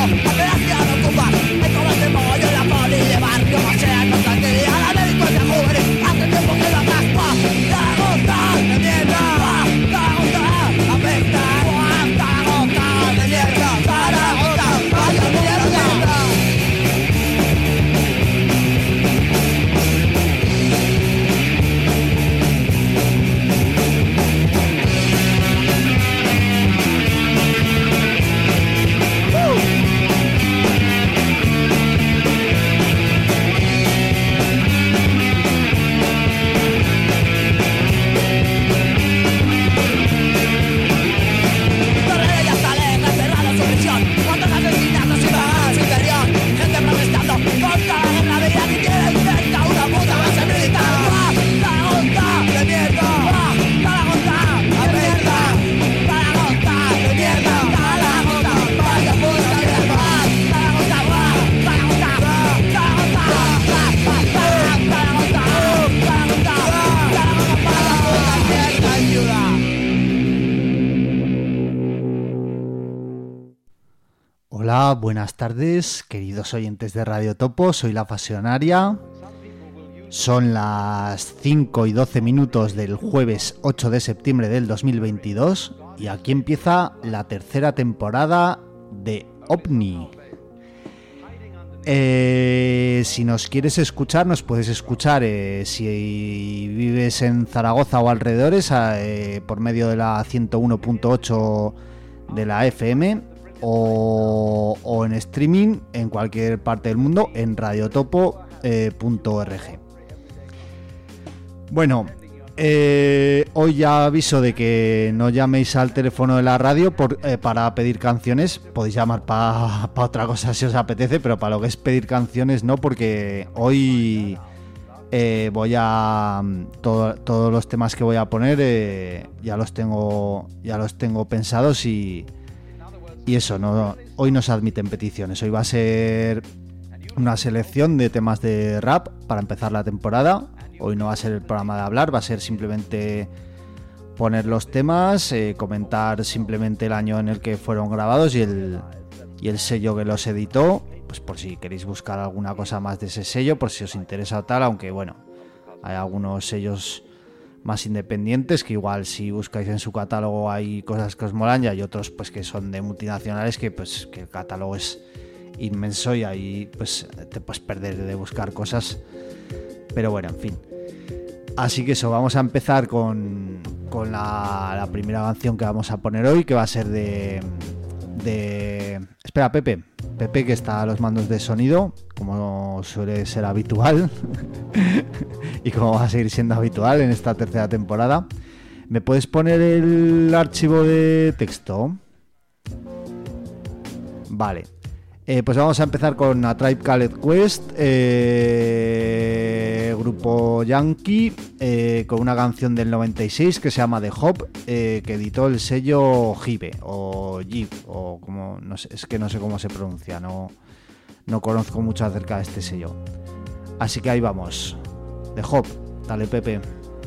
Hola, buenas tardes, queridos oyentes de Radio Topo, soy La Pasionaria. Son las 5 y 12 minutos del jueves 8 de septiembre del 2022 y aquí empieza la tercera temporada de OVNI. Si nos quieres escuchar, nos puedes escuchar si vives en Zaragoza o alrededores por medio de la 101.8 de la FM o en streaming en cualquier parte del mundo en radiotopo.org. Bueno, hoy ya aviso de que no llaméis al teléfono de la radio para pedir canciones. Podéis llamar para otra cosa si os apetece, pero para lo que es pedir canciones no, porque hoy voy a todos los temas que voy a poner ya los tengo pensados y eso, no, hoy no se admiten peticiones. Hoy va a ser una selección de temas de rap para empezar la temporada. Hoy no va a ser el programa de hablar, va a ser simplemente poner los temas, comentar simplemente el año en el que fueron grabados y el sello que los editó, pues por si queréis buscar alguna cosa más de ese sello, por si os interesa o tal, aunque bueno, hay algunos sellos más independientes que igual si buscáis en su catálogo hay cosas que os molan y hay otros pues que son de multinacionales que el catálogo es inmenso y ahí pues te puedes perder de buscar cosas, pero bueno, en fin. Así que eso, vamos a empezar con la primera canción que vamos a poner hoy, que va a ser de espera, Pepe que está a los mandos de sonido, como suele ser habitual y como va a seguir siendo habitual en esta tercera temporada. ¿Me puedes poner el archivo de texto? Vale. Pues vamos a empezar con A Tribe Called Quest, grupo yankee, con una canción del 96 que se llama The Hop, que editó el sello Jive o Jive, o como no sé, es que no sé cómo se pronuncia, no conozco mucho acerca de este sello. Así que ahí vamos. The Hop, dale Pepe.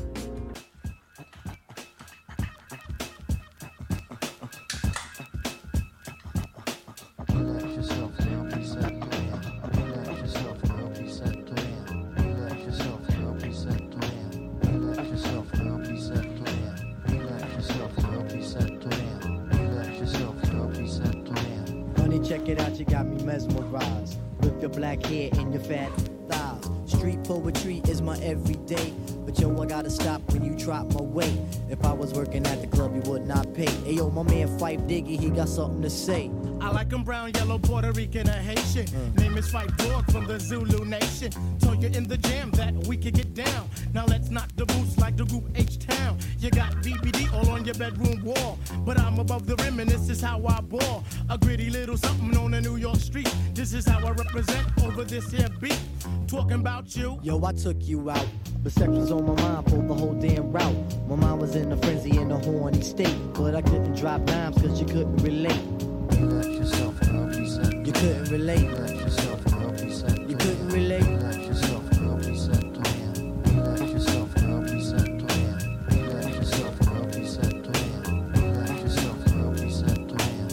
Black hair and your fat thighs. Street poetry is my everyday. But yo, I gotta stop when you drop my weight. If I was working at the club, you would not pay. Ayo, my man Fife Diggy, he got something to say. I like him brown, yellow, Puerto Rican, or Haitian. Name is Fife Dog from the Zulu Nation. Told you in the jam that we could get down. Now let's knock the boots like the group H-Town. You got BBD all on your bedroom wall. But I'm above the rim and this is how I ball. A gritty little something on a New York street. This is how I represent over this here beat. Talking about you. Yo, I took you out. But sex was on my mind for the whole damn route. My mind was in a frenzy in a horny state. But I couldn't drop dimes cause you couldn't relate. Relax yourself and I'll be set. You couldn't relate. Relax yourself and I'll be set. You couldn't relate. Relax yourself and I'll be set. Relax yourself and I'll be set. Relax yourself and I'll be set. Relax yourself and I'll be set. Stretch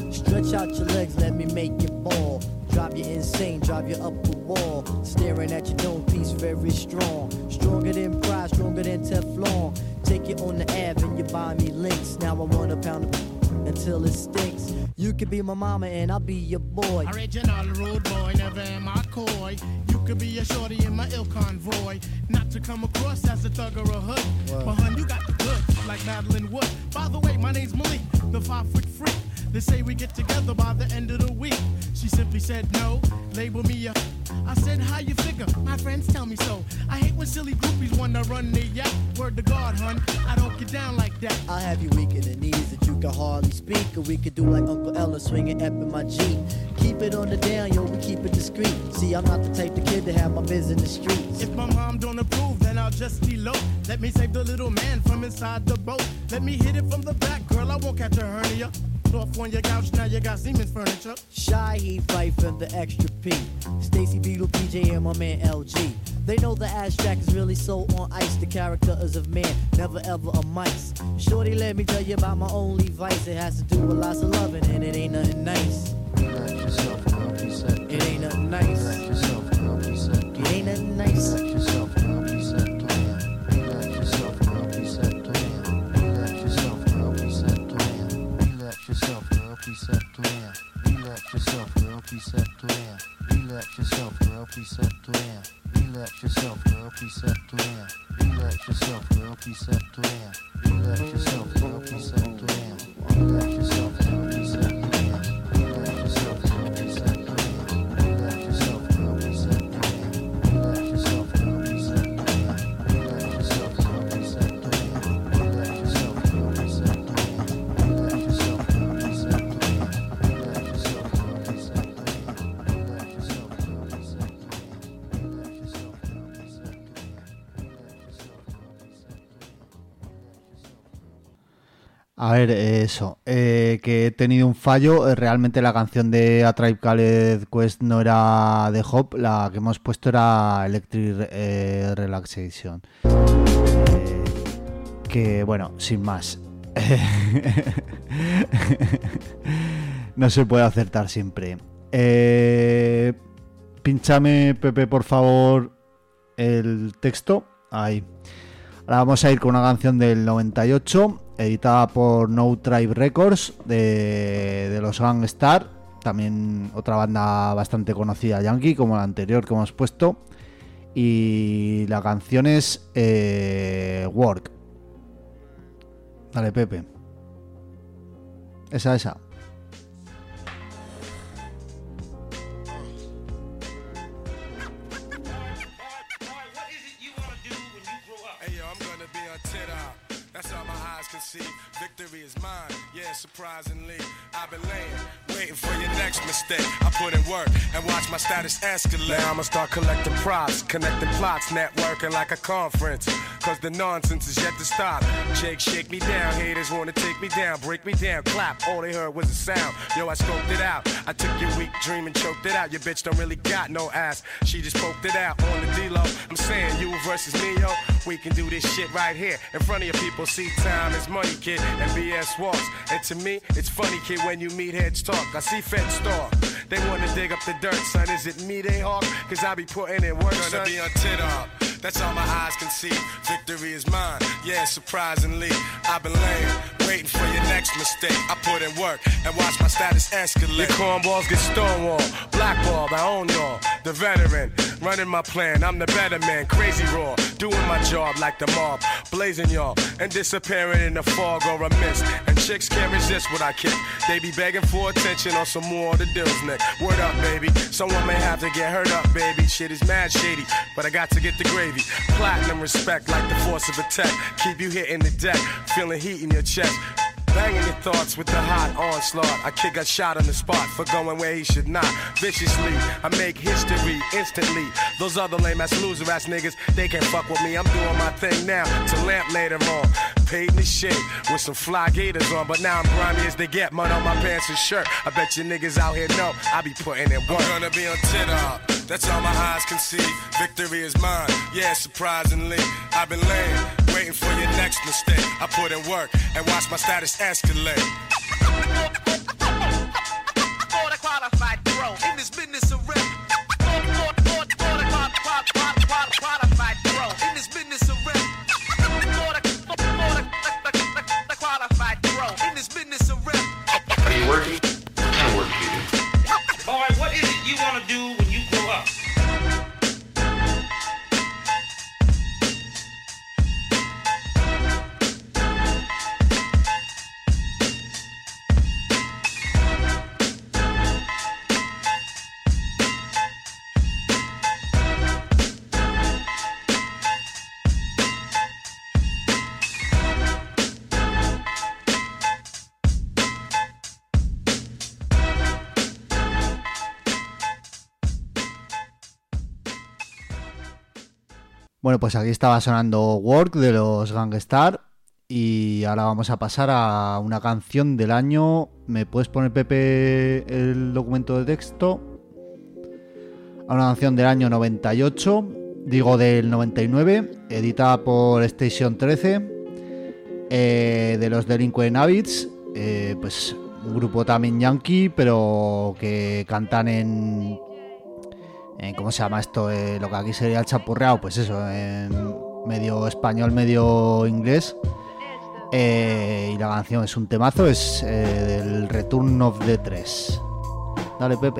Stretch out your legs, let me make you ball. Drive you insane, drive you up the wall. Staring at your dome piece, very strong. Stronger than pride, stronger than Teflon. Take you on the Ave and you buy me links. Now I want a pound of until it stinks. You could be my mama and I'll be your boy. Original rude boy, never am I coy. You could be a shorty in my ill convoy. Not to come across as a thug or a hood. What? But hun, you got the goods, like Madeline Wood. By the way, my name's Malik, the 5-foot freak. They say we get together by the end of the week. She simply said no, label me a. I said, how you figure? My friends tell me so. I hate when silly groupies wanna run their yak. Word to God, hun, I don't get down like that. I'll have you weak in the knees that you can hardly speak. Or we could do like Uncle Ella swinging up in my Jeep. Keep it on the down, yo, we keep it discreet. See, I'm not the type of kid to have my biz in the streets. If my mom don't approve, then I'll just elope. Let me save the little man from inside the boat. Let me hit it from the back, girl, I won't catch a hernia. Off on your couch, now you got Siemens furniture. Shy, he fight for the extra P. Stacy Beetle, PJ, and my man LG. They know the ass jack is really so on ice. The character is of man, never ever a mice. Shorty, let me tell you about my only vice. It has to do with lots of loving, and it ain't nothing nice. Relax yourself, girl, he said. It ain't nothing nice. Relax yourself, girl, he said. It ain't nothing nice. Relax yourself, girl, he said. Relax yourself, girl, he said. Relax yourself, girl, he said. Relax yourself, girl, he said. Relax yourself, girl, he said. Relax yourself, girl, he said. Relax yourself, girl, he said. Relax yourself, girl, he said. Relax yourself, girl, he said. Relax yourself, girl, he said. Relax yourself, girl, he said. Relax yourself, girl, he said. Relax yourself, girl, he said. Relax yourself, girl, he said. Relax yourself, girl, he said. Relax yourself, girl, he said. Relax yourself, girl, he said. Relax yourself, girl, he said. A ver, eso, que he tenido un fallo. Realmente la canción de A Tribe Called Quest no era de Hop, la que hemos puesto era Electric Relaxation. Que bueno, sin más. No se puede acertar siempre. Pínchame, Pepe, por favor, el texto. Ahí. Ahora vamos a ir con una canción del 98, editada por No Tribe Records, de los Gang Starr, también otra banda bastante conocida yankee, como la anterior que hemos puesto. Y la canción es Work. Dale, Pepe. Esa. Victory is mine, yeah, surprisingly. I've been waiting for your next mistake. I put in work and watch my status escalate. Now I'ma start collecting props, connecting plots, networking like a conference. Cause the nonsense is yet to stop. Jake, shake me down, haters wanna take me down, break me down, clap. All they heard was a sound. Yo, I scoped it out. I took your weak dream and choked it out. Your bitch don't really got no ass. She just poked it out on the D-Lo. I'm saying you versus me, yo. We can do this shit right here in front of your people. See, time is money, kid, and BS walks. And to me, it's funny, kid, when you meet heads talk. I see feds stalk. They wanna dig up the dirt, son. Is it me they hawk? Cause I be putting in work, son. Gonna be on tit up. That's all my eyes can see. Victory is mine, yeah, surprisingly. I've been waiting for your next mistake. I put in work and watch my status escalate. Your cornballs get stonewalled, blackballed, I own y'all. The veteran, running my plan, I'm the better man. Crazy raw, doing my job like the mob. Blazing y'all, and disappearing in the fog or a mist. And chicks can't resist what I kick. They be begging for attention on some more of the deals, Nick. Word up, baby, someone may have to get hurt up, baby. Shit is mad shady, but I got to get the gravy. Platinum respect like the force of a tech. Keep you hitting the deck, feeling heat in your chest. Banging your thoughts with the hot onslaught. A kid got shot on the spot for going where he should not. Viciously, I make history instantly. Those other lame ass loser ass niggas, they can't fuck with me. I'm doing my thing now to lamp later on. Paid in the shit with some fly gators on, but now I'm grimy as they get. Mud on my pants and shirt. I bet you niggas out here know I be putting in work. I'm gonna be on tit-up. That's all my eyes can see. Victory is mine, yeah, surprisingly. I've been waiting for your next mistake. I put in work and watch my status escalate. Bueno, pues aquí estaba sonando Work de los Gangstar y ahora vamos a pasar a una canción del año. ¿Me puedes poner, Pepe, el documento de texto? A una canción del año 98, digo del 99, editada por Station 13, de los Delinquent Habits, pues un grupo también yankee, pero que cantan en ¿cómo se llama esto? Lo que aquí sería el chapurreado, pues eso, en medio español, medio inglés. Y la canción es un temazo, es del Return of the 3. Dale, Pepe.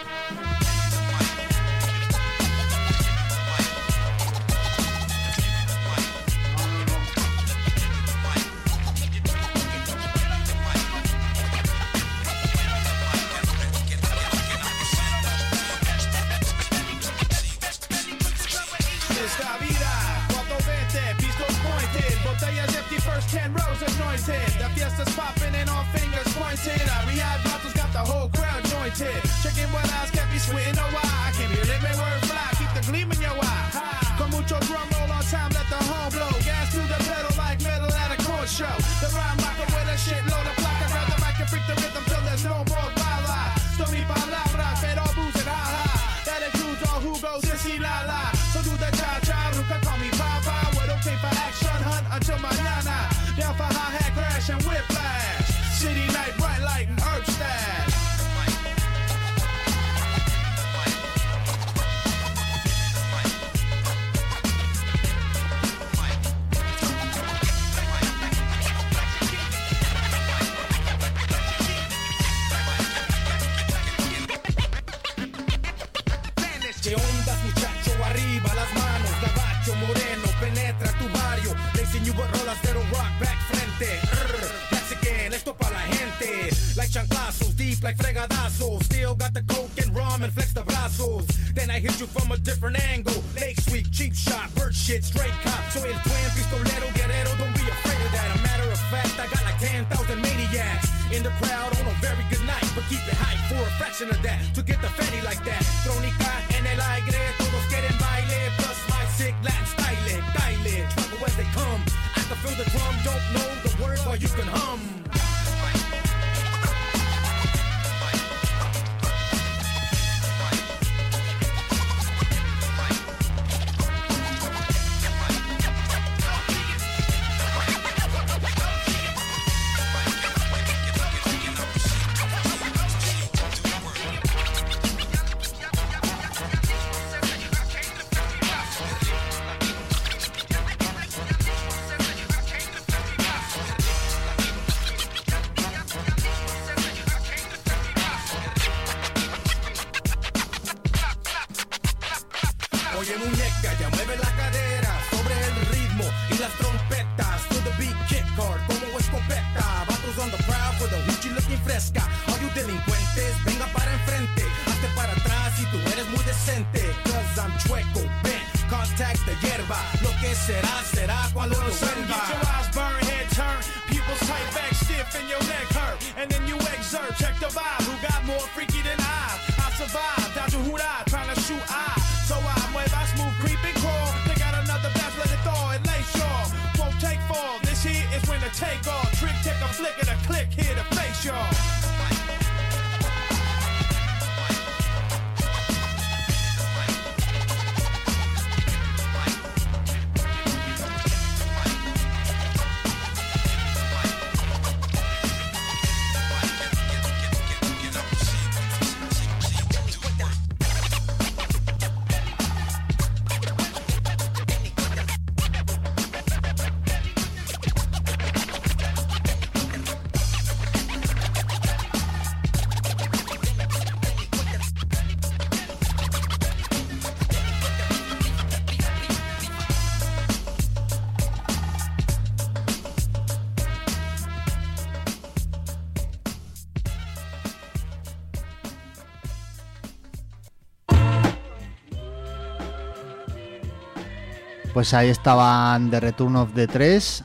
Pues ahí estaban The Return of the 3.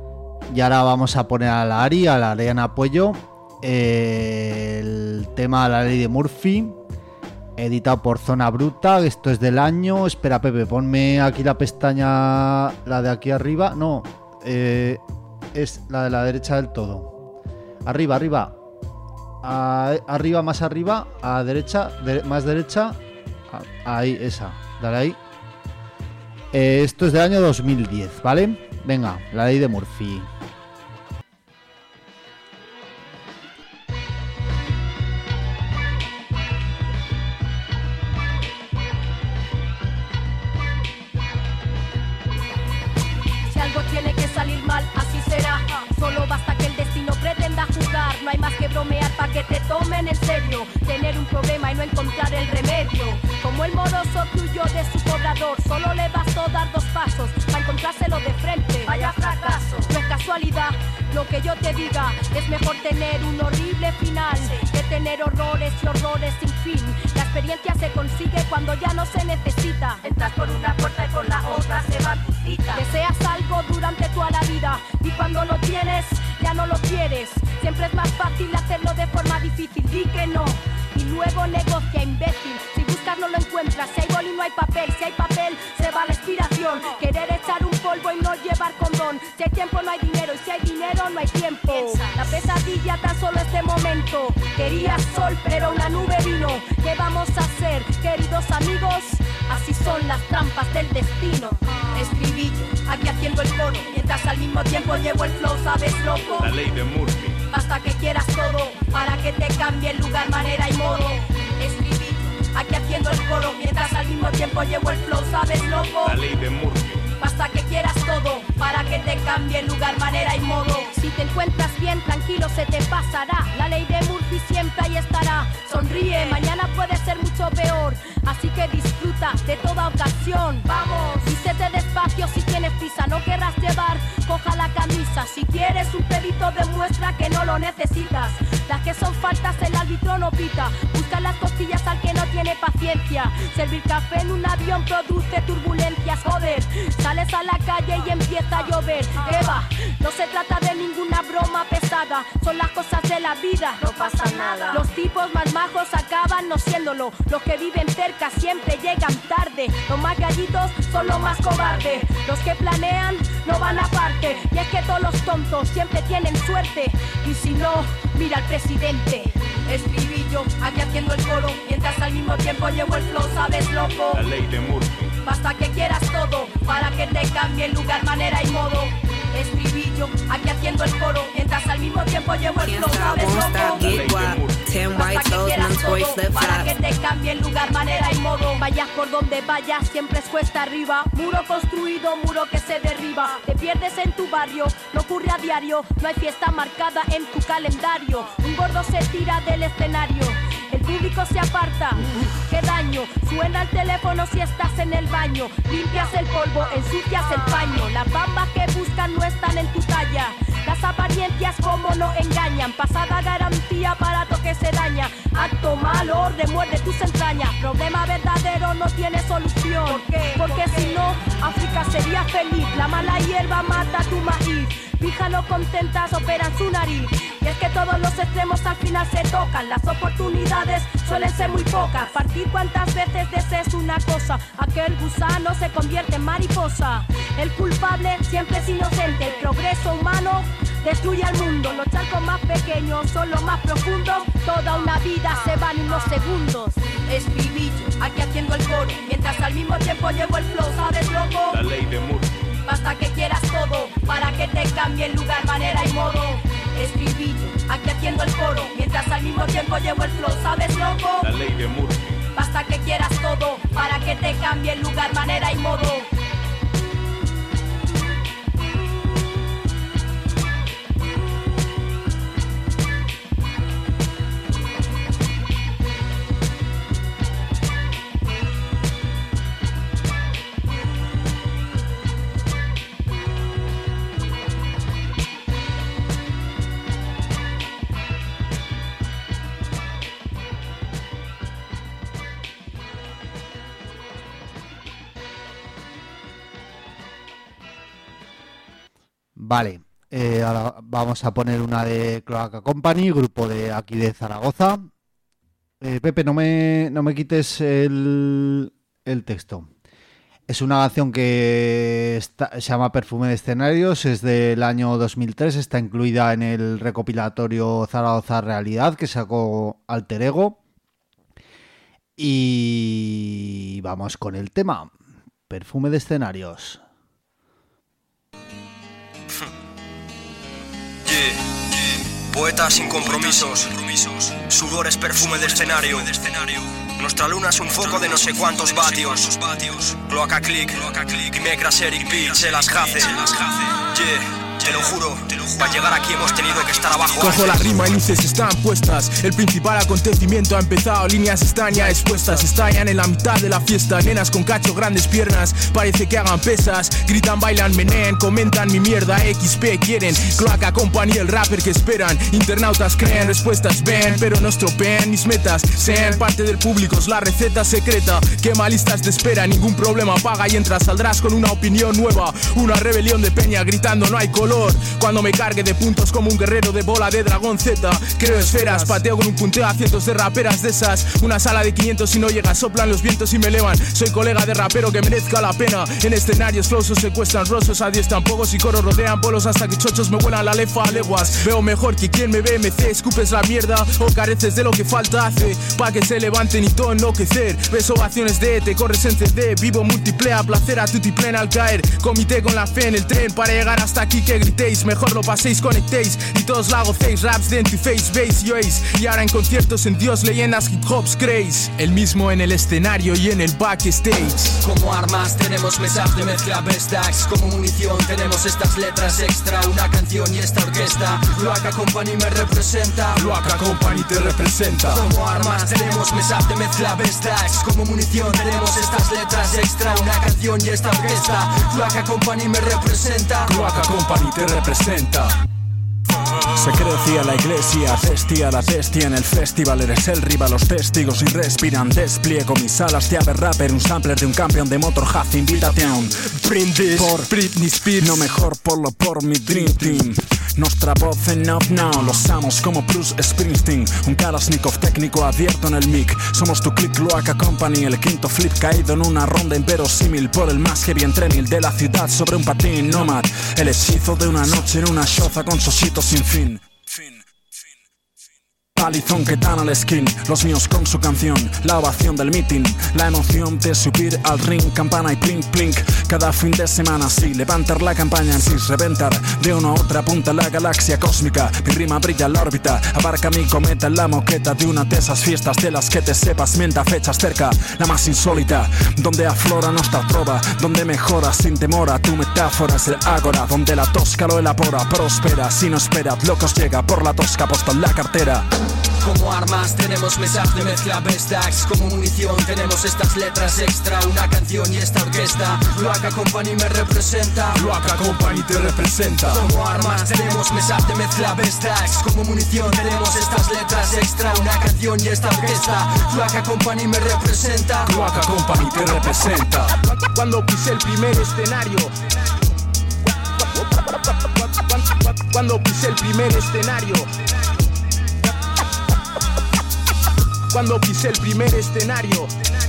Y ahora vamos a poner a la Ari, a la Ariana Puello, el tema de la ley de Murphy, editado por Zona Bruta. Esto es del año... Espera, Pepe, ponme aquí la pestaña, la de aquí arriba. No, es la de la derecha del todo. Arriba, arriba. Arriba, más arriba. A derecha, más derecha. Ahí, esa. Dale ahí. Esto es del año 2010, ¿vale? Venga, la ley de Murphy. Si algo tiene que salir mal, así será. Solo basta que el destino pretenda jugar. No hay más que bromear para que te tomen en serio. Tener un problema y no encontrar el remedio. Como el moroso que huyó de su cobrador, solo le bastó dar 2 pasos para encontrárselo de frente. Vaya fracaso. No es casualidad lo que yo te diga. Es mejor tener un horrible final que tener horrores y horrores sin fin. La experiencia se consigue cuando ya no se necesita. Entras por una puerta y por la otra se va tu cita. Deseas algo durante toda la vida y cuando lo tienes ya no lo quieres. Siempre es más fácil hacerlo de forma difícil. Di que no y luego negocia, imbécil. Si buscas no lo encuentras. Si hay boli no hay papel. Si hay papel se va la inspiración. Querer echar un polvo y no llevar condón. Si hay tiempo no hay dinero y si hay dinero no hay tiempo. La pesadilla tan solo este momento. Querías sol pero una nube vino. ¿Qué vamos a hacer, queridos amigos? Así son las trampas del destino. Estribillo, aquí haciendo el coro. Mientras al mismo tiempo llevo el flow, ¿sabes, loco? La ley de Murphy. Hasta que quieras todo, para que te cambie el lugar, manera y modo. Estribillo, aquí haciendo el coro. Mientras al mismo tiempo llevo el flow, ¿sabes, loco? La ley de Murphy. Basta que quieras todo, para que te cambie el lugar, manera y modo. Si te encuentras bien, tranquilo, se te pasará. La ley de Murphy siempre ahí estará. Sonríe, mañana puede ser mucho peor. Así que disfruta de toda ocasión. Vamos, vístete despacio si tienes prisa. No querrás llevar, coja la camisa. Si quieres un pedito, demuestra que no lo necesitas. Las que son faltas el árbitro no pita. Busca las costillas al que no tiene paciencia. Servir café en un avión produce turbulencias. Joder, sales a la calle y empieza a llover. Eva, no se trata de ninguna broma pesada. Son las cosas de la vida, no pasa nada. Los tipos más majos acaban no siéndolo. Los que viven cerca siempre llegan tarde. Los más gallitos son los más cobardes. Los que planean no van aparte. Y es que todos los tontos siempre tienen suerte. Y si no, mira al presidente. Estribillo, aquí haciendo el coro. Mientras al mismo tiempo llevo el flow, ¿sabes, loco? La ley de Murphy. Basta que quieras todo, para que te cambie el lugar, manera y modo. Estribillo, aquí haciendo el coro. Mientras al mismo tiempo llevo el flow, ¿sabes, loco? Get guap. 10 white toes, one toy flip para que flop. te cambie el lugar, manera y modo. Vayas por donde vayas, siempre es cuesta arriba. Muro construido, muro que se derriba. Te pierdes en tu barrio, no ocurre a diario. No hay fiesta marcada en tu calendario. Un gordo se tira del escenario. El público se aparta, qué daño. Suena el teléfono si estás en el baño. Limpias el polvo, ensucias el paño. Las bambas que buscan no están en tu talla. Las apariencias como no engañan. Pasada garantía, aparato que se daña. Acto malo, orden, muerde tus entrañas. Problema verdadero no tiene solución. ¿Por qué? Porque si no, África sería feliz. La mala hierba mata tu maíz. Fijas no contentas operan su nariz. Y es que todos los extremos al final se tocan. Las oportunidades suelen ser muy pocas. Partir cuantas veces desees una cosa. Aquel gusano se convierte en mariposa. El culpable siempre es inocente. El progreso humano destruye al mundo. Los charcos más pequeños son los más profundos. Toda una vida se va en unos segundos. Estribillo, aquí haciendo el coro. Mientras al mismo tiempo llevo el flow, ¿sabes, loco? La ley de Murphy. Basta que quieras todo, para que te cambie el lugar, manera y modo. Estribillo, aquí haciendo el coro. Mientras al mismo tiempo llevo el flow, ¿sabes, loco? La ley de Murphy. Basta que quieras todo, para que te cambie el lugar, manera y modo. Vale, ahora vamos a poner una de Cloaca Company, grupo de aquí de Zaragoza. Pepe, no me quites el texto. Es una canción que se llama Perfume de Escenarios, es del año 2003, está incluida en el recopilatorio Zaragoza Realidad que sacó Alter Ego. Y vamos con el tema, Perfume de Escenarios. Poeta sin compromisos, sudor es perfume de escenario. Nuestra luna es un foco de no sé cuántos vatios. Cloaca Click, Mecras Eric B, Chelas Jace. Te lo juro, para llegar aquí hemos tenido que estar abajo. Cojo la rima y luces están puestas. El principal acontecimiento ha empezado. Líneas están ya expuestas. Estallan en la mitad de la fiesta. Nenas con cacho, grandes piernas. Parece que hagan pesas. Gritan, bailan, menean, comentan mi mierda. XP quieren. Cloaca Company, el rapper que esperan. Internautas creen, respuestas ven, pero no estropean mis metas. Sean parte del público, es la receta secreta. Quema listas de espera, ningún problema. Paga y entras, saldrás con una opinión nueva. Una rebelión de peña gritando no hay color. Cuando me cargue de puntos como un guerrero de bola de dragón Z. Creo esferas, pateo con un punteo a cientos de raperas de esas. Una sala de 500 y no llega, soplan los vientos y me elevan. Soy colega de rapero que merezca la pena. En escenarios flosos secuestran rostros, adiestran pocos y coros rodean polos hasta que chochos me vuelan la lefa a leguas. Veo mejor que quien me ve, MC, escupes la mierda o careces de lo que falta hace. Pa' que se levanten y todo enloquecer. Ves ovaciones de te corres en CD. Vivo multiplea, placer a tutti plena al caer. Comité con la fe en el tren para llegar hasta aquí que gritéis. Mejor lo paséis, conectéis y todos la gocéis. Raps de tu face, bass y oéis. Y ahora en conciertos en Dios, leyendas, hip hops, creéis. El mismo en el escenario y en el backstage. Como armas tenemos mesas de mezcla best acts. Como munición tenemos estas letras extra. Una canción y esta orquesta. Cloaca Company me representa. Cloaca Company te representa. Como armas tenemos mesas de mezcla best acts. Como munición tenemos estas letras extra. Una canción y esta orquesta. Cloaca Company me representa. Cloaca Company te representa. Se crecía la iglesia, vestía la bestia en el festival. Eres el rival, los testigos y respiran. Despliego mis alas de ave rapper. Un sampler de un campeón de Motorhead. Invítate a un brindis por Britney Spears. No mejor por mi Dream Team. Nuestra voz en Up Now, los amos como Bruce Springsteen. Un Kalashnikov técnico abierto en el mic. Somos tu click, Cloaca Company. El quinto flip caído en una ronda inverosímil. Por el más heavy entremil de la ciudad sobre un patín nómad. El hechizo de una noche en una choza con sositos sin fin. Palizón que dan al skin, los míos con su canción, la ovación del meeting, la emoción de subir al ring, campana y plink plink, cada fin de semana sí, levantar la campaña en sí, reventar de una a otra punta la galaxia cósmica, mi rima brilla en la órbita, abarca mi cometa en la moqueta de una de esas fiestas de las que te sepas, mienta fechas cerca, la más insólita, donde aflora nuestra trova, donde mejora sin temor a tu metáfora, es el ágora, donde la tosca lo elabora, prospera, si no esperas, locos llega por la tosca puesta en la cartera. Como armas tenemos mesas de mezcla best acts. Como munición tenemos estas letras extra. Una canción y esta orquesta. Cloaca Company me representa. Cloaca Company te representa. Como armas tenemos mesas de mezcla best acts. Como munición tenemos estas letras extra. Una canción y esta orquesta. Cloaca Company me representa. Cloaca Company te representa. Cuando pisé el primer escenario. Cuando pisé el primer escenario. Cuando pisé el primer escenario.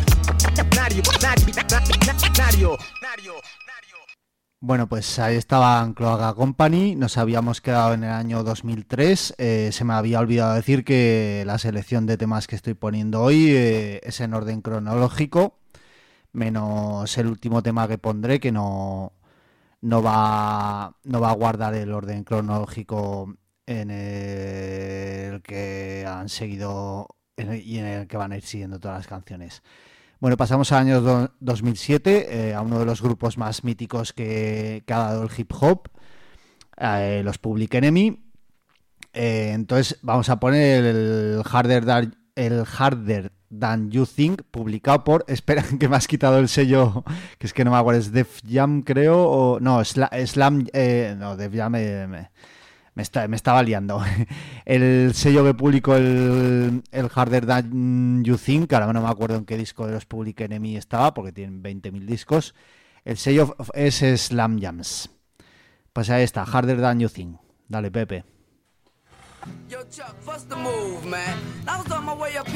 Bueno, pues ahí estaban Cloaca Company. Nos habíamos quedado en el año 2003. Se me había olvidado decir que la selección de temas que estoy poniendo hoy es en orden cronológico, menos el último tema que pondré, que no va a guardar el orden cronológico en el que han seguido y en el que van a ir siguiendo todas las canciones. Bueno, pasamos al año 2007, a uno de los grupos más míticos que ha dado el hip hop, los Public Enemy. Entonces vamos a poner el Harder Than You Think, publicado por... Espera, que me has quitado el sello, que es que no me acuerdo, es Def Jam, creo, o... No, Slam... no, Def Jam... Me estaba liando. El sello que publicó el Harder Than You Think, ahora no me acuerdo en qué disco de los Public Enemy estaba, porque tienen 20.000 discos. El sello es Slam Jams. Pues ahí está, Harder Than You Think. Dale, Pepe. Yo, Chuck, what's the move, man? I was on my way up here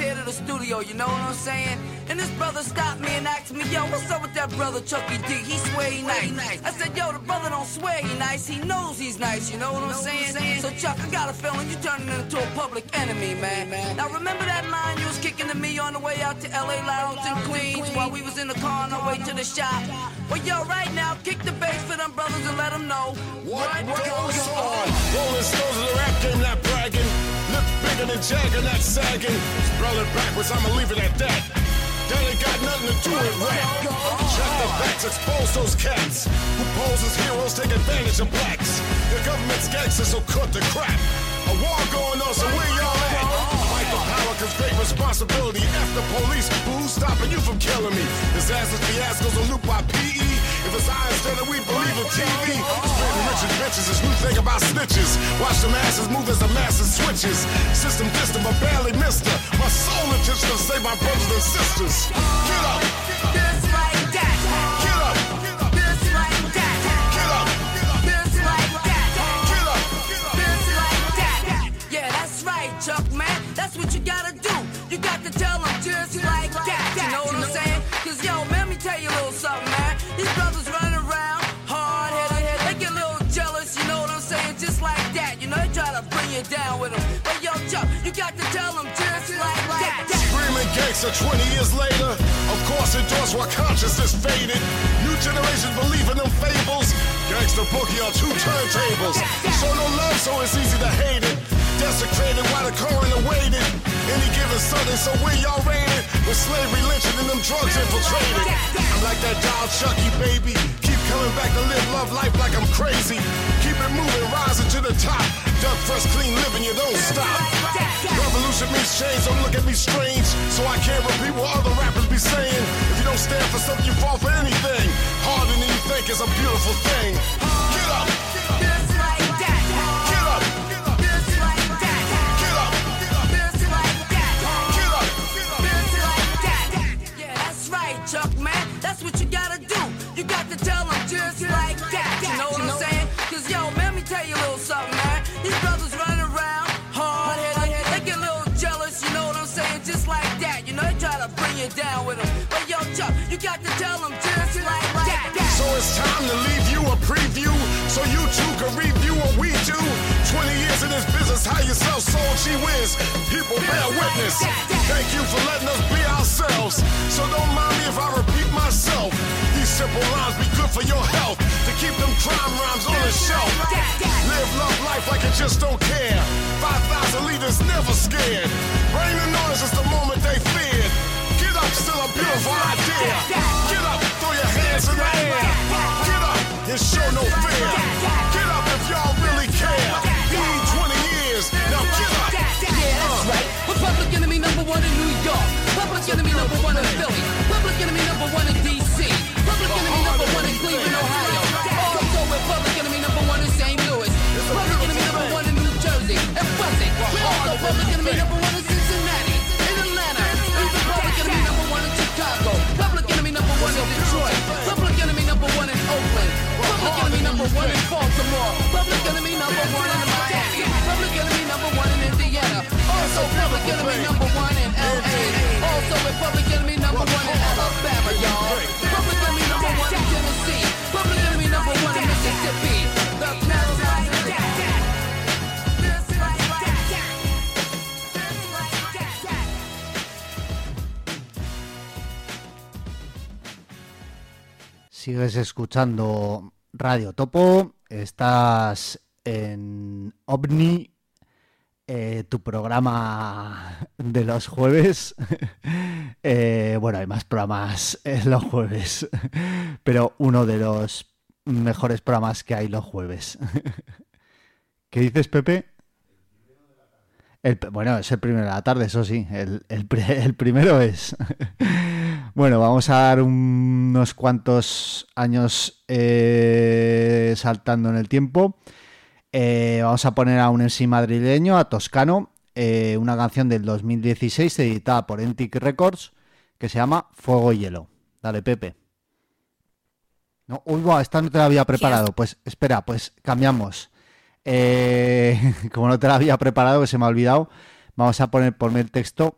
here to the studio, you know what I'm saying? And this brother stopped me and asked me, yo, what's up with that brother Chucky D? He swear he nice. I said, yo, the brother don't swear he nice, he knows he's nice, you know what I'm saying? So Chuck, I got a feeling you turning into a public enemy, man. Now remember that line you was kicking to me on the way out to LA Lounge in Queens while we was in the car on our way to the shop? Well, yo, right now, kick the bass for them brothers and let them know what goes on. Rolling Stones of the rap game, not bragging. Lips bigger than Jagger, not sagging. Spell it backwards, I'ma leave it at that. That ain't got nothing to do with rap. Check the facts, expose those cats who pose as heroes, take advantage of blacks. The government's gangsters, so cut the crap. A war going on, so where y'all at? Fight for power, cause great responsibility. F the police, who's stopping you from killing me? Disasters, fiascos, on loop by PE. If it's I instead of we believe in TV. Spreading riches, bitches, is new thing about snitches. Watch the masses move as the masses switches. System distant, but barely missed her. My soul intention to save my brothers and sisters. Get up! Just like that. Get up! Just like that. Get up! Just like that. Get up! Just like that. Yeah, that's right, Chuck, man. That's what you gotta do. You got to tell them just like that. You know what I'm saying? Cause yo, man, let me tell you a little something, man. These brothers running around, hard-headed, they get a little jealous, you know what I'm saying? Just like that, you know, they try to bring you down with them. But yo, Chuck, you got to tell them just like that. Screaming gangster 20 years later. Of course, endorse while consciousness faded. New generations believe in them fables. Gangster boogie on 2 turntables. Show no love, so it's easy to hate it. Desecrated while the coroner waited. Any given Sunday, so where y'all raided? With slavery lynching and them drugs infiltrated. I'm like that doll Chucky, baby. Keep coming back to live love life like I'm crazy. Keep it moving, rising to the top. Duck fresh, clean living, you don't stop. Revolution means change, don't look at me strange. So I can't repeat what other rappers be saying. If you don't stand for something, you fall for anything. Harder than you think is a beautiful thing. Get up! Just like that. Get up! Just like that. Get up! Just like that. Get up! Just like that. Yeah, that's right, Chuck, man. That's what you gotta do. You got to tell them just like that. You know what I'm saying? Cause yo, man, let me tell you a little something, man. These brothers running around, hard-headed, they get a little jealous, you know what I'm saying? Just like that. You know, they try to bring you down with them. But yo, Chuck, you got to tell them just like that. So it's time to leave you a preview, so you too can review what we do. 20 years in this business, how you sell soul, she wins. People bear witness. Thank you for letting us be ourselves. So don't mind me if I repeat myself. These simple lines be good for your health. To keep them crime rhymes on the shelf. Live love life like you just don't care. 5,000 leaders never scared. Rain and noise is the moment they feared. Get up, still a beautiful idea. Get up, throw your hands in the air. Get up and show no fear. Get up if y'all really care. You need 20 years, now get up. Yeah, that's right. We're public enemy number 1 in New York. Public enemy number 1 in Philly. Public enemy number 1 in DC. Public enemy number 1 in Cleveland, Ohio. Also, we're public enemy number 1 in St. Louis. Public enemy number 1 in New Jersey and Buzzing. Also, public enemy number 1 in Cincinnati, in Atlanta. Even public enemy number 1 in Chicago. Public enemy number 1 in Detroit. Public enemy number 1 in Oakland. Public enemy number 1 in Baltimore. Public enemy number 1 in Miami. Public enemy number 1 in Indiana. Also, public enemy number 1 in LA. Also, we're public enemy number 1 in Alabama, y'all. Public enemy number 1 in Tennessee. Public enemy number 1 in Mississippi. The Carolinas. Sigues escuchando Radio Topo, estás en OVNI, tu programa de los jueves. Bueno, hay más programas los jueves, pero uno de los mejores programas que hay los jueves. ¿Qué dices, Pepe? Bueno, es el primero de la tarde, eso sí, el primero es... Bueno, vamos a dar unos cuantos años saltando en el tiempo. Vamos a poner a un MC madrileño, a Toscano, una canción del 2016 editada por Entic Records que se llama Fuego y Hielo. Dale, Pepe. No, uy, esta no te la había preparado. Pues espera, pues cambiamos. Como no te la había preparado, que se me ha olvidado, vamos a poner el texto.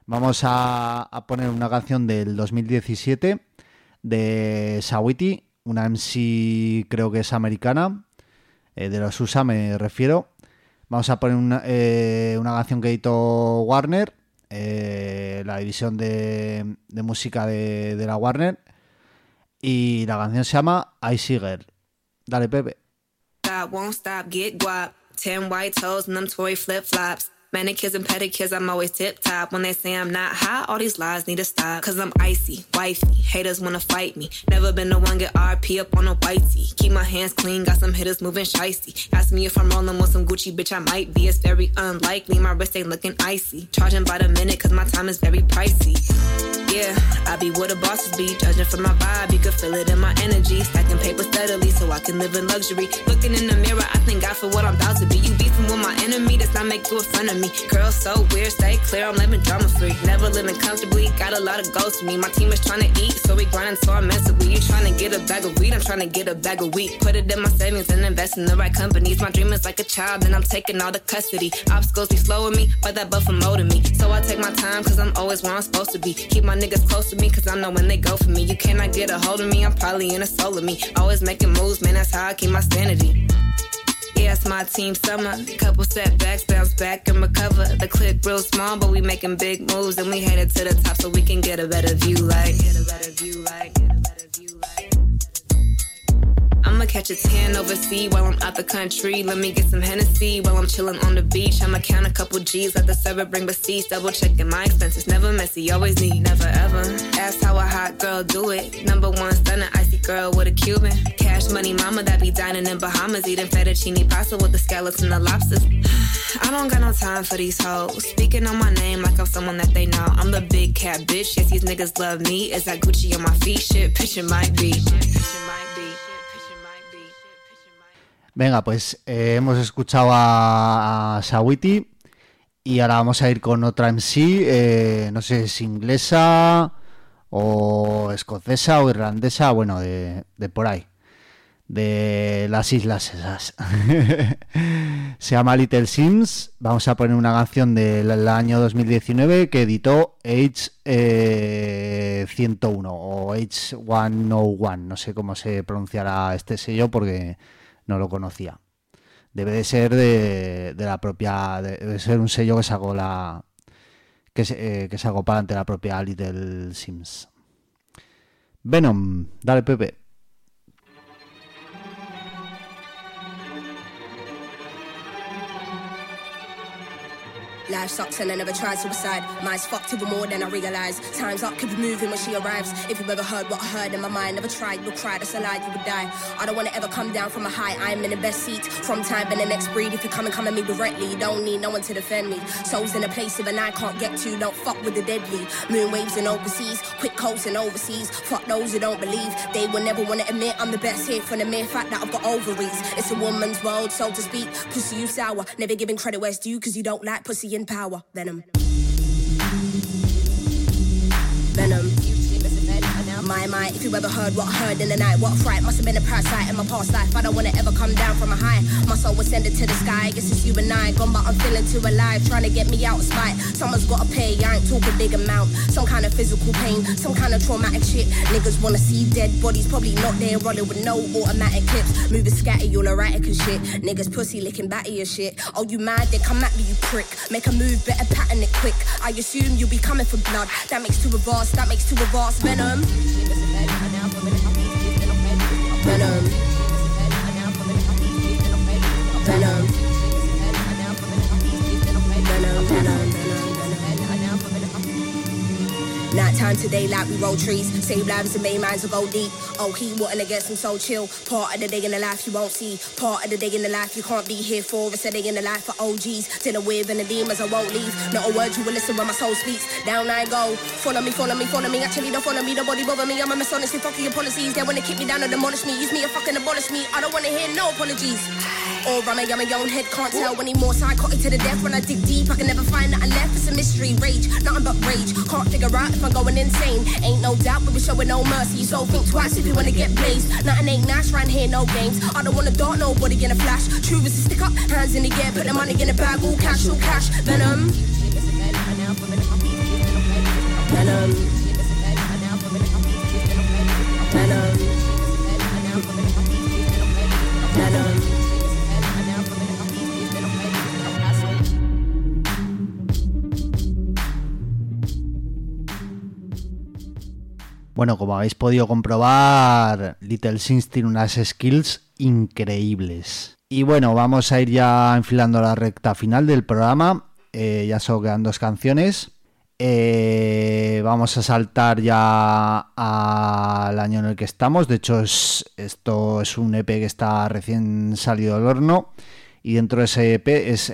Vamos a poner una canción del 2017 de Saweetie, una MC creo que es americana, de los USA me refiero. Vamos a poner una canción que editó Warner, la división de música de la Warner, y la canción se llama Icy Girl. Dale, Pepe. Won't stop, get guap. 10 white toes and them Tory flip-flops. Manicures and pedicures, I'm always tip-top. When they say I'm not hot, all these lies need to stop. Cause I'm icy, wifey, haters wanna fight me. Never been the one get RP up on a whitey. Keep my hands clean, got some hitters moving shicey. Ask me if I'm rolling with some Gucci, bitch, I might be. It's very unlikely, my wrist ain't looking icy. Charging by the minute, cause my time is very pricey. Yeah, I be where the bosses be. Judging from my vibe, you can feel it in my energy. Stacking paper steadily so I can live in luxury. Looking in the mirror, I thank God for what I'm about to be. You beefing with my enemy, does not make you a friend of me. Girl, so weird, stay clear, I'm living drama free. Never living comfortably, got a lot of goals for me. My team is trying to eat, so we grinding so immensely. You trying to get a bag of weed, I'm trying to get a bag of wheat. Put it in my savings and invest in the right companies. My dream is like a child, and I'm taking all the custody. Obstacles be slowing me, but that buffer molding me. So I take my time, cause I'm always where I'm supposed to be. Keep my niggas close to me, cause I know when they go for me. You cannot get a hold of me, I'm probably in a soul of me. Always making moves, man, that's how I keep my sanity. Yeah, it's my team summer. Couple setbacks, bounce back and recover. The clip real small, but we making big moves. And we headed to the top so we can get a better view like. I'ma catch a tan overseas while I'm out the country. Let me get some Hennessy while I'm chilling on the beach. I'ma count a couple G's, let the server bring receipts. Double checking my expenses, never messy, always neat, never ever. Ask how a hot girl do it. Number one stunner, icy girl with a Cuban. Cash money mama that be dining in Bahamas. Eating fettuccine pasta with the scallops and the lobsters. I don't got no time for these hoes. Speaking on my name like I'm someone that they know. I'm the big cat bitch, yes these niggas love me. Is that Gucci on my feet? Shit, picture might be. Venga, pues hemos escuchado a Saweetie y ahora vamos a ir con otra MC, no sé si es inglesa o escocesa o irlandesa, bueno, de por ahí, de las islas esas. Se llama Little Sims. Vamos a poner una canción del año 2019 que editó H101 o H101, no sé cómo se pronunciará este sello porque no lo conocía. Debe de ser de la propia, debe ser un sello que sacó que sacó para ante la propia Little Sims. Venom, dale Pepe. Life sucks and I never tried suicide. Mine's fucked even more than I realised. Time's up, keep it moving when she arrives. If you ever heard what I heard in my mind, never tried, you'll cry, that's a lie, you would die. I don't wanna ever come down from a high, I'm in the best seat. From time and the next breed, if you come at me directly, you don't need no one to defend me. Souls in a place even I can't get to, don't fuck with the deadly. Moon waves and overseas, quick coats and overseas. Fuck those who don't believe, they will never wanna admit I'm the best here for the mere fact that I've got ovaries. It's a woman's world, so to speak. Pussy you sour, never giving credit where it's due, cause you don't like pussy in power. Venom. Venom. My, if you ever heard what I heard in the night, what a fright, must have been a parasite in my past life. I don't wanna ever come down from a high, my soul was sending to the sky. I guess it's you and I, gone but I'm feeling too alive, trying to get me out of spite. Someone's gotta pay, I ain't talking big amount. Some kind of physical pain, some kind of traumatic shit. Niggas wanna see dead bodies, probably not there, rolling with no automatic clips. Moving scatty, all erratic and shit. Niggas pussy licking batty and shit. Oh you mad, then come at me you prick. Make a move, better pattern it quick. I assume you'll be coming for blood. That makes two of us, that makes two of us. Venom. Venom. Venom. Night time today like we roll trees. Save lives and main minds will go deep. Oh, he wanting to get some so chill. Part of the day in the life you won't see. Part of the day in the life you can't be here for. It's a day in the life for OGs. Dealing with and the demons I won't leave. Not a word you will listen when my soul speaks. Down I go. Follow me, follow me, follow me. Actually don't follow me, nobody bother me. I'm a mess honestly, fuck your policies. They wanna kick me down or demolish me. Use me or fucking abolish me. I don't wanna hear no apologies. Or I'm a young head, can't tell anymore. Psychotic to the death when I dig deep. I can never find that I left. It's a mystery, rage, nothing but rage. Can't figure out if I'm going insane. Ain't no doubt, but we're showing no mercy. So think twice if you wanna get blazed. Nothing ain't nice, round here, no games. I don't wanna dart nobody in a flash. True as a stick up, hands in the air. Put the money in the bag, all cash, all cash. Venom. Bueno, como habéis podido comprobar, Little Sims tiene unas skills increíbles. Y bueno, vamos a ir ya enfilando la recta final del programa. Ya solo quedan 2 canciones. Vamos a saltar ya al año en el que estamos. De hecho, esto es un EP que está recién salido del horno. Y dentro de ese EP es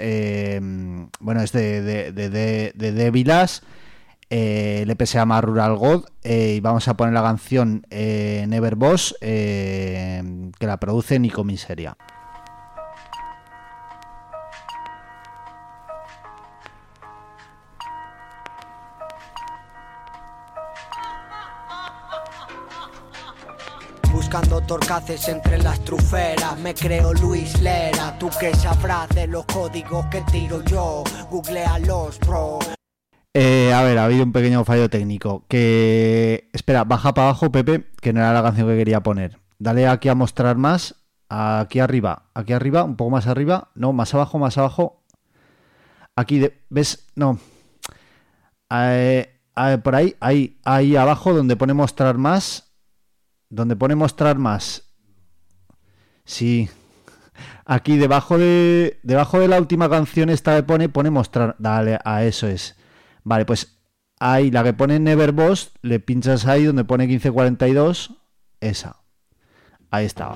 de Devilas. El EP se llama Rural God. Y vamos a poner la canción Never Boss, que la produce Nico Miseria. Buscando torcaces entre las truferas, me creo Luis Lera. Tú que sabrás de los códigos que tiro yo, googlealos, bro. A ver, ha habido un pequeño fallo técnico. Espera, baja para abajo, Pepe, que no era la canción que quería poner. Dale aquí a mostrar más. Aquí arriba, un poco más arriba. No, más abajo. Aquí, ¿ves? No. Por ahí abajo donde pone mostrar más. Donde pone mostrar más. Sí. Aquí debajo de la última canción esta que pone mostrar. Dale, a eso es. Vale, pues ahí la que pone Never Boss, le pinchas ahí donde pone 1542. Esa. Ahí estaba.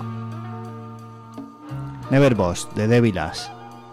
Never Boss, de Devilas.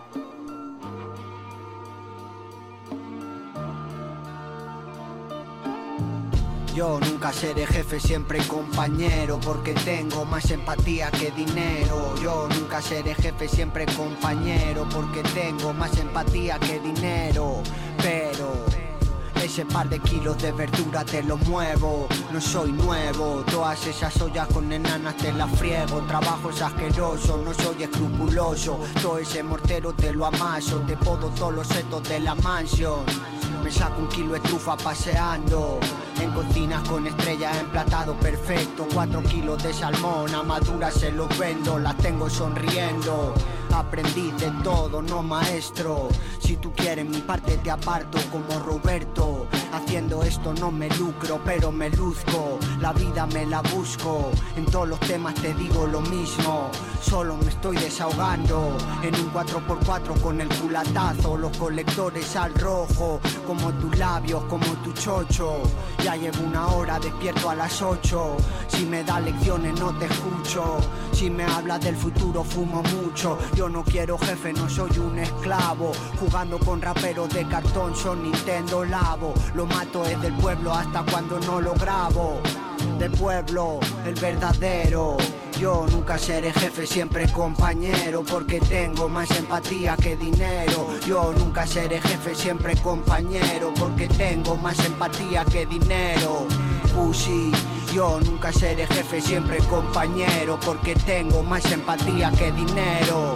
Yo nunca seré jefe, siempre compañero, porque tengo más empatía que dinero. Yo nunca seré jefe, siempre compañero, porque tengo más empatía que dinero. Pero ese par de kilos de verdura te lo muevo, no soy nuevo. Todas esas ollas con enanas te las friego. Trabajo es asqueroso, no soy escrupuloso. Todo ese mortero te lo amaso, te podo todos los setos de la mansión. Me saco 1 kilo de trufa paseando en cocinas con estrellas en platado perfecto. 4 kilos de salmón a maduras se los vendo, las tengo sonriendo. Aprendí de todo, no maestro. Si tú quieres mi parte te aparto como Roberto. Haciendo esto no me lucro, pero me luzco. La vida me la busco, en todos los temas te digo lo mismo. Solo me estoy desahogando en un 4x4 con el culatazo. Los colectores al rojo, como tus labios, como tu chocho. Ya llevo 1 hora despierto a las 8. Si me das lecciones no te escucho. Si me hablas del futuro fumo mucho. Yo no quiero jefe, no soy un esclavo. Jugando con raperos de cartón son Nintendo Labo. Lo mato es del pueblo hasta cuando no lo grabo. De pueblo, el verdadero. Yo nunca seré jefe, siempre compañero, porque tengo más empatía que dinero. Yo nunca seré jefe, siempre compañero, porque tengo más empatía que dinero. Pussy, yo nunca seré jefe, siempre compañero, porque tengo más empatía que dinero.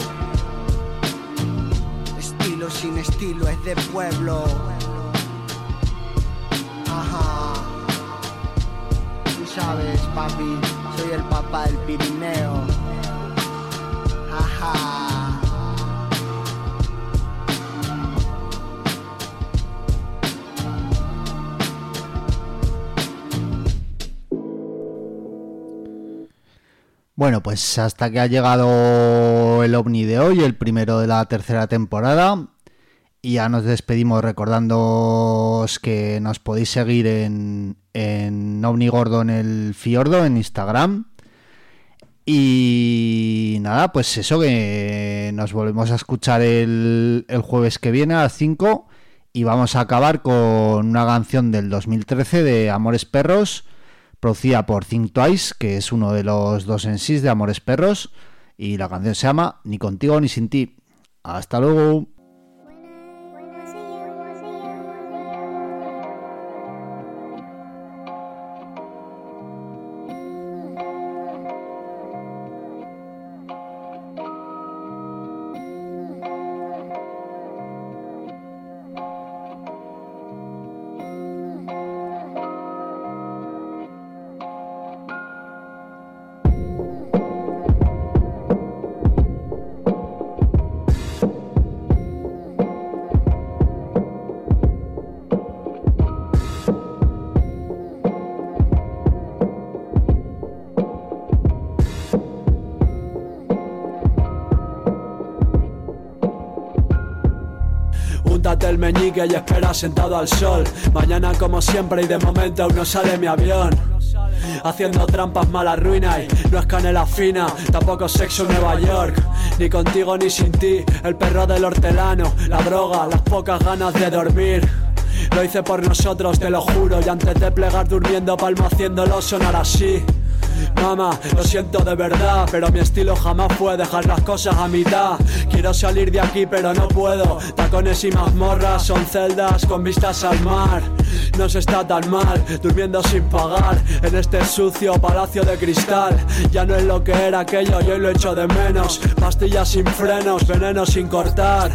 Estilo sin estilo es de pueblo. Ajá. Tú sabes, papi, soy el papá del Pirineo. Ajá. Bueno, pues hasta que ha llegado el OVNI de hoy, el primero de la 3ª temporada. Y ya nos despedimos recordándoos que nos podéis seguir en OVNI Gordo en el Fiordo, en Instagram. Y nada, pues eso, que nos volvemos a escuchar el jueves que viene a las 5. Y vamos a acabar con una canción del 2013 de Amores Perros, producida por Think Twice, que es uno de los 2 MCs de Amores Perros. Y la canción se llama Ni contigo ni sin ti. Hasta luego. el meñique y espera sentado al sol. Mañana como siempre y de momento aún no sale mi avión. Haciendo trampas mala ruina y no es canela fina, tampoco sexo en Nueva York. Ni contigo ni sin ti, el perro del hortelano, la droga, las pocas ganas de dormir. Lo hice por nosotros, te lo juro, y antes de plegar durmiendo palmo haciéndolo sonar así. Mamá, lo siento de verdad, pero mi estilo jamás fue dejar las cosas a mitad. Quiero salir de aquí pero no puedo. Tacones y mazmorras son celdas con vistas al mar. No se está tan mal, durmiendo sin pagar en este sucio palacio de cristal. Ya no es lo que era aquello y hoy lo echo de menos. Pastillas sin frenos, veneno sin cortar.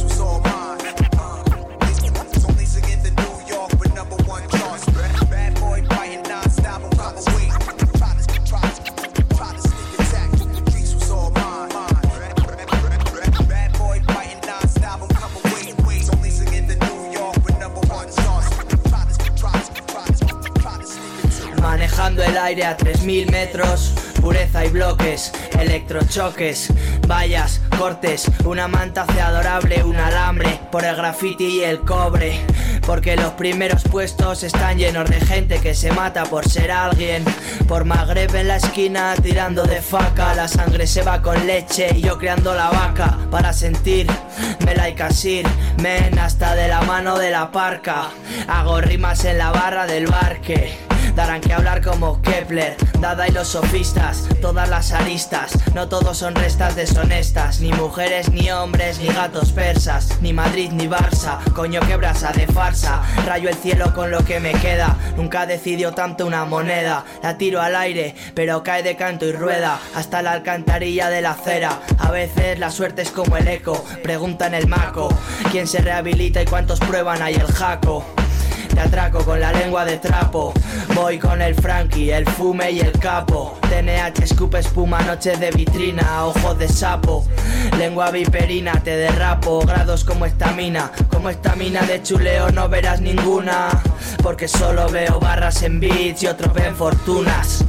Manejando el aire a 3000 metros, pureza y bloques, electrochoques, vallas, cortes, una manta hace adorable un alambre, por el graffiti y el cobre, porque los primeros puestos están llenos de gente que se mata por ser alguien, por Magreb en la esquina tirando de faca, la sangre se va con leche y yo creando la vaca, para sentir, me like así, men hasta de la mano de la parca, hago rimas en la barra del barque. Darán que hablar como Kepler, Dada y los sofistas, todas las aristas. No todos son restas deshonestas, ni mujeres ni hombres, ni gatos persas, ni Madrid ni Barça, coño qué brasa de farsa. Rayo el cielo con lo que me queda, nunca decidió tanto una moneda. La tiro al aire, pero cae de canto y rueda hasta la alcantarilla de la acera. A veces la suerte es como el eco, pregunta en el maco, ¿quién se rehabilita y cuántos prueban ahí el jaco? Te atraco con la lengua de trapo, voy con el Frankie, el fume y el capo. TNH, escupe espuma, noches de vitrina, ojos de sapo, lengua viperina, te derrapo, grados como esta mina de chuleo no verás ninguna, porque solo veo barras en beats y otros ven fortunas.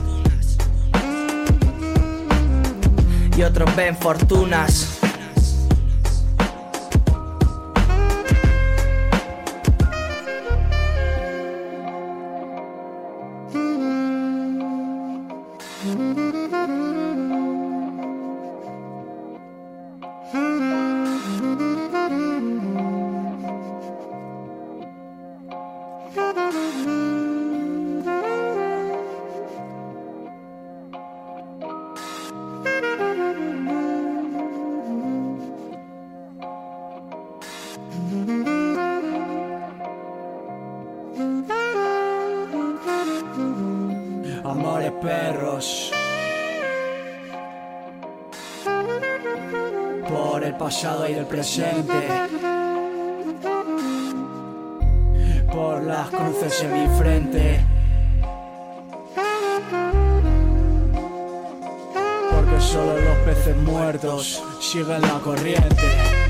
Y otros ven fortunas. Amores perros, por el pasado y el presente, por las cruces en mi frente, porque solo los peces muertos siguen la corriente.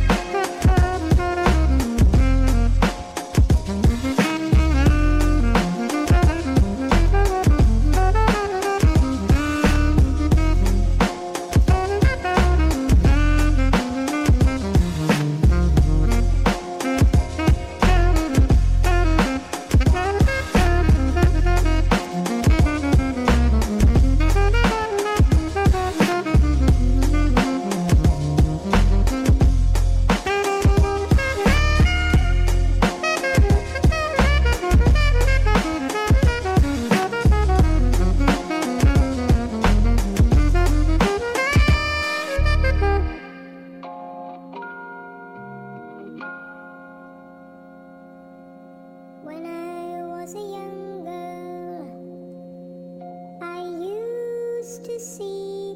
When I was a young girl, I used to seek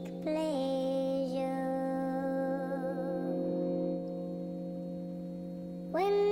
pleasure. When